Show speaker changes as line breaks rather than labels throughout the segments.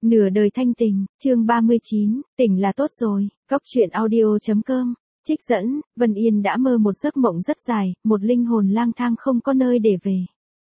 Nửa đời thanh tình, chương 39, tỉnh là tốt rồi, góc truyện audio.com. Trích dẫn, Vân Yên đã mơ một giấc mộng rất dài, một linh hồn lang thang không có nơi để về.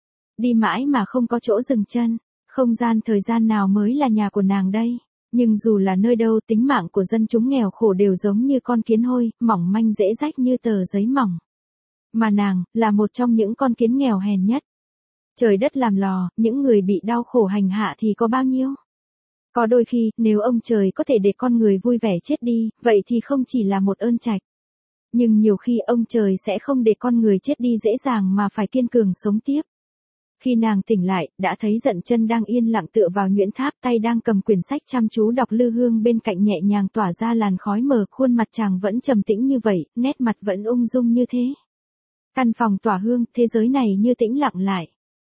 Đi mãi mà không có chỗ dừng chân, không gian thời gian nào mới là nhà của nàng đây. Nhưng dù là nơi đâu, tính mạng của dân chúng nghèo khổ đều giống như con kiến hôi, mỏng manh dễ rách như tờ giấy mỏng. Mà nàng, là một trong những con kiến nghèo hèn nhất. Trời đất làm lò, những người bị đau khổ hành hạ thì có bao nhiêu? Có đôi khi, nếu ông trời có thể để con người vui vẻ chết đi, vậy thì không chỉ là một ơn trạch. Nhưng nhiều khi ông trời sẽ không để con người chết đi dễ dàng mà phải kiên cường sống tiếp. Khi nàng tỉnh lại, đã thấy Dận Chân đang yên lặng tựa vào nhuyễn tháp, tay đang cầm quyển sách chăm chú đọc, lư hương bên cạnh nhẹ nhàng tỏa ra làn khói mờ, khuôn mặt chàng vẫn trầm tĩnh như vậy, nét mặt vẫn ung dung như thế. Căn phòng tỏa hương, thế giới này như tĩnh lặng lại.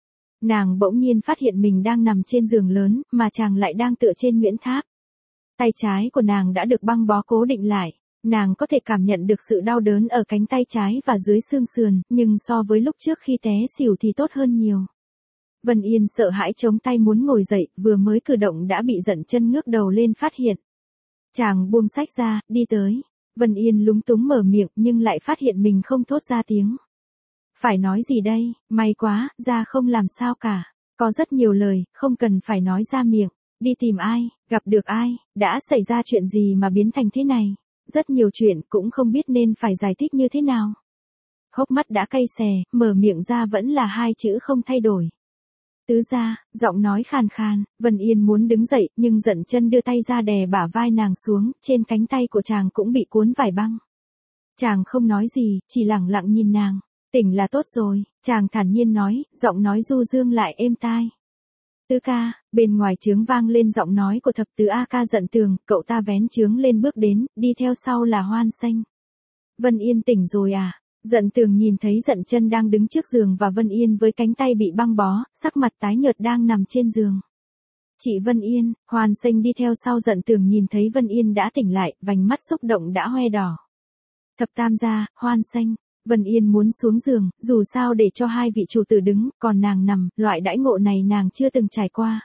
Nàng bỗng nhiên phát hiện mình đang nằm trên giường lớn, mà chàng lại đang tựa trên nhuyễn tháp. Tay trái của nàng đã được băng bó cố định lại. Nàng có thể cảm nhận được sự đau đớn ở cánh tay trái và dưới xương sườn, nhưng so với lúc trước khi té xỉu thì tốt hơn nhiều. Vân Yên sợ hãi chống tay muốn ngồi dậy, vừa mới cử động đã bị Dận Chân ngước đầu lên phát hiện. Chàng buông sách ra, đi tới. Vân Yên lúng túng mở miệng nhưng lại phát hiện mình không thốt ra tiếng. Phải nói gì đây, may quá, ra không làm sao cả. Có rất nhiều lời, không cần phải nói ra miệng. Đi tìm ai, gặp được ai, đã xảy ra chuyện gì mà biến thành thế này. Rất nhiều chuyện cũng không biết nên phải giải thích như thế nào. Hốc mắt đã cay xè, mở miệng ra vẫn là hai chữ không thay đổi. Tứ gia, giọng nói khàn khàn, Vân Yên muốn đứng dậy, nhưng Dận Chân đưa tay ra đè bả vai nàng xuống, trên cánh tay của chàng cũng bị cuốn vải băng. Chàng không nói gì, chỉ lẳng lặng nhìn nàng. Tỉnh là tốt rồi, chàng thản nhiên nói, giọng nói du dương lại êm tai. Tứ ca, bên ngoài trướng vang lên giọng nói của thập tứ A ca Dận Tường, cậu ta vén trướng lên bước đến, đi theo sau là Hoan Xanh. Vân Yên tỉnh rồi à? Dận Tường nhìn thấy Dận Chân đang đứng trước giường và Vân Yên với cánh tay bị băng bó, sắc mặt tái nhợt đang nằm trên giường. Chị Vân Yên, Hoan Xanh đi theo sau Dận Tường nhìn thấy Vân Yên đã tỉnh lại, vành mắt xúc động đã hoe đỏ. Thập tam gia, Hoan Xanh. Vân Yên muốn xuống giường, dù sao để cho hai vị chủ tử đứng, còn nàng nằm, loại đãi ngộ này nàng chưa từng trải qua.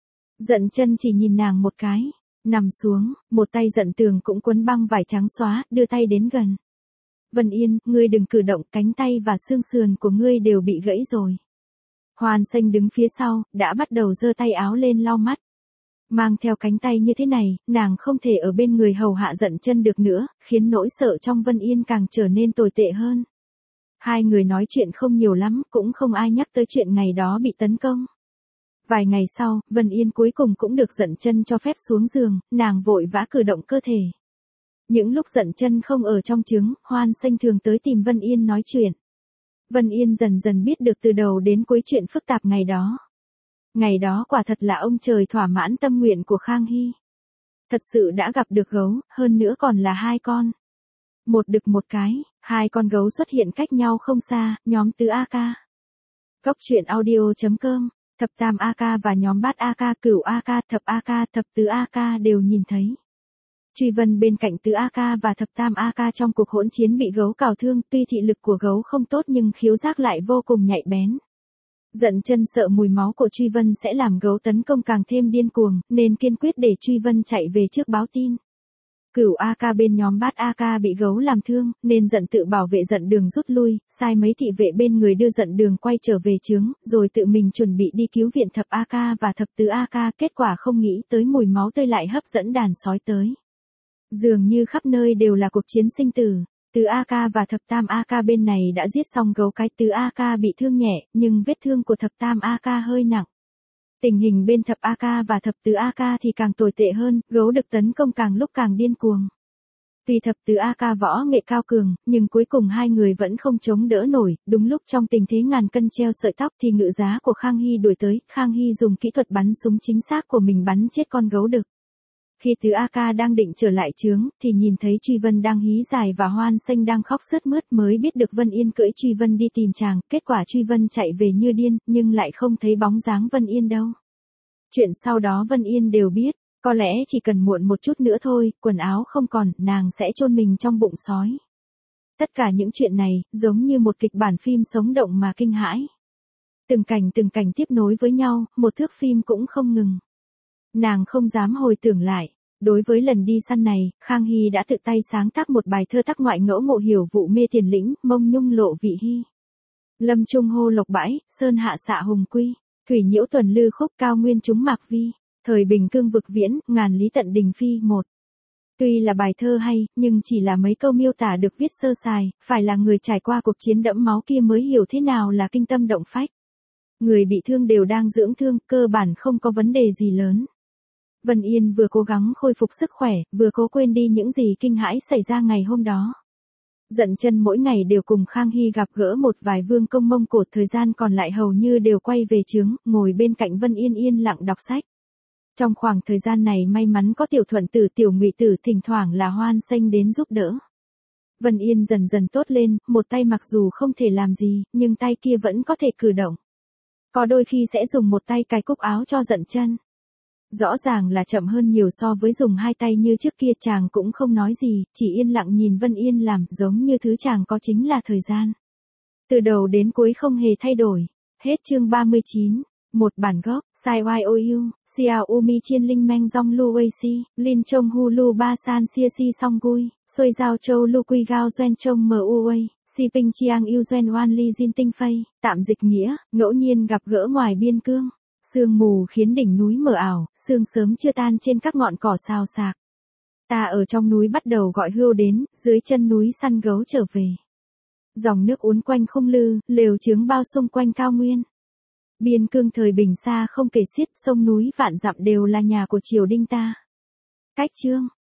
Dận Chân chỉ nhìn nàng một cái, nằm xuống, một tay Dận Tường cũng quấn băng vải trắng xóa, đưa tay đến gần. Vân Yên, ngươi đừng cử động, cánh tay và xương sườn của ngươi đều bị gãy rồi. Hoan Xanh đứng phía sau, đã bắt đầu giơ tay áo lên lau mắt. Mang theo cánh tay như thế này, nàng không thể ở bên người hầu hạ Dận Chân được nữa, khiến nỗi sợ trong Vân Yên càng trở nên tồi tệ hơn. Hai người nói chuyện không nhiều lắm, cũng không ai nhắc tới chuyện ngày đó bị tấn công. Vài ngày sau, Vân Yên cuối cùng cũng được Dận Chân cho phép xuống giường, nàng vội vã cử động cơ thể. Những lúc Dận Chân không ở trong trướng, Hoan Xanh thường tới tìm Vân Yên nói chuyện. Vân Yên dần dần biết được từ đầu đến cuối chuyện phức tạp ngày đó. Ngày đó quả thật là ông trời thỏa mãn tâm nguyện của Khang Hy. Thật sự đã gặp được gấu, hơn nữa còn là hai con. Một đực một cái, hai con gấu xuất hiện cách nhau không xa, nhóm tứ A ca. Góc truyện audio.com, thập tam A ca và nhóm bát A ca, cửu A ca, thập A ca, thập tứ A ca đều nhìn thấy. Truy Vân bên cạnh tứ A ca và thập tam A ca trong cuộc hỗn chiến bị gấu cào thương, tuy thị lực của gấu không tốt nhưng khiếu giác lại vô cùng nhạy bén. Dận Chân sợ mùi máu của Truy Vân sẽ làm gấu tấn công càng thêm điên cuồng, nên kiên quyết để Truy Vân chạy về trước báo tin. Cửu A ca bên nhóm bát A ca bị gấu làm thương, nên Dận tự bảo vệ Dận Đường rút lui, sai mấy thị vệ bên người đưa Dận Đường quay trở về trướng, rồi tự mình chuẩn bị đi cứu viện thập A ca và thập tứ A ca, kết quả không nghĩ tới mùi máu tươi lại hấp dẫn đàn sói tới. Dường như khắp nơi đều là cuộc chiến sinh tử. Tứ A ca và thập tam A ca bên này đã giết xong gấu cái, tứ A ca bị thương nhẹ, nhưng vết thương của thập tam A ca hơi nặng. Tình hình bên thập A ca và thập tứ A ca thì càng tồi tệ hơn, gấu được tấn công càng lúc càng điên cuồng. Tuy thập tứ A ca võ nghệ cao cường, nhưng cuối cùng hai người vẫn không chống đỡ nổi, đúng lúc trong tình thế ngàn cân treo sợi tóc thì ngự giá của Khang Hy đuổi tới, Khang Hy dùng kỹ thuật bắn súng chính xác của mình bắn chết con gấu đực. Khi tứ A ca đang định trở lại trướng, thì nhìn thấy Truy Vân đang hí dài và Hoan Xanh đang khóc sướt mướt, mới biết được Vân Yên cưỡi Truy Vân đi tìm chàng, kết quả Truy Vân chạy về như điên, nhưng lại không thấy bóng dáng Vân Yên đâu. Chuyện sau đó Vân Yên đều biết, có lẽ chỉ cần muộn một chút nữa thôi, quần áo không còn, nàng sẽ chôn mình trong bụng sói. Tất cả những chuyện này, giống như một kịch bản phim sống động mà kinh hãi. Từng cảnh tiếp nối với nhau, một thước phim cũng không ngừng. Nàng không dám hồi tưởng lại. Đối với lần đi săn này, Khang Hy đã tự tay sáng tác một bài thơ tác ngoại ngẫu ngộ hiểu vụ mê tiền lĩnh, mông nhung lộ vị hy. Lâm trung hô lộc bãi, sơn hạ xạ hùng quy, thủy nhiễu tuần lư khúc cao nguyên chúng mạc vi, thời bình cương vực viễn, ngàn lý tận đình phi một. Tuy là bài thơ hay, nhưng chỉ là mấy câu miêu tả được viết sơ sài, phải là người trải qua cuộc chiến đẫm máu kia mới hiểu thế nào là kinh tâm động phách. Người bị thương đều đang dưỡng thương, cơ bản không có vấn đề gì lớn. Vân Yên vừa cố gắng khôi phục sức khỏe, vừa cố quên đi những gì kinh hãi xảy ra ngày hôm đó. Dận chân mỗi ngày đều cùng Khang Hy gặp gỡ một vài vương công Mông Cổ, thời gian còn lại hầu như đều quay về trướng, ngồi bên cạnh Vân Yên yên lặng đọc sách. Trong khoảng thời gian này may mắn có Tiểu Thuận Tử Tiểu Ngụy Tử thỉnh thoảng là hoan nghênh đến giúp đỡ. Vân Yên dần dần tốt lên, một tay mặc dù không thể làm gì, nhưng tay kia vẫn có thể cử động. Có đôi khi sẽ dùng một tay cài cúc áo cho Dận chân. Rõ ràng là chậm hơn nhiều so với dùng hai tay như trước kia, chàng cũng không nói gì, chỉ yên lặng nhìn Vân Yên làm, giống như thứ chàng có chính là thời gian. Từ đầu đến cuối không hề thay đổi. Hết chương 39. Một bản gốc, Sai YOU, Xiao Umi Chiên Linh Meng Dong Lu Wei Si, Lin Chong Hu Lu Ba San Xia Si Song Gui, Xuôi Giao Châu Lu Quy Gao Doen Chong Mu Wei, Si Ping Chiang Yu Doen Wan Li Jin Tinh Phây, tạm dịch nghĩa, ngẫu nhiên gặp gỡ ngoài biên cương. Sương mù khiến đỉnh núi mờ ảo, sương sớm chưa tan trên các ngọn cỏ xào xạc. Ta ở trong núi bắt đầu gọi hươu đến, dưới chân núi săn gấu trở về. Dòng nước uốn quanh khung lư, lều chướng bao xung quanh cao nguyên. Biên cương thời bình xa không kể xiết, sông núi vạn dặm đều là nhà của triều đình ta. Cách chương.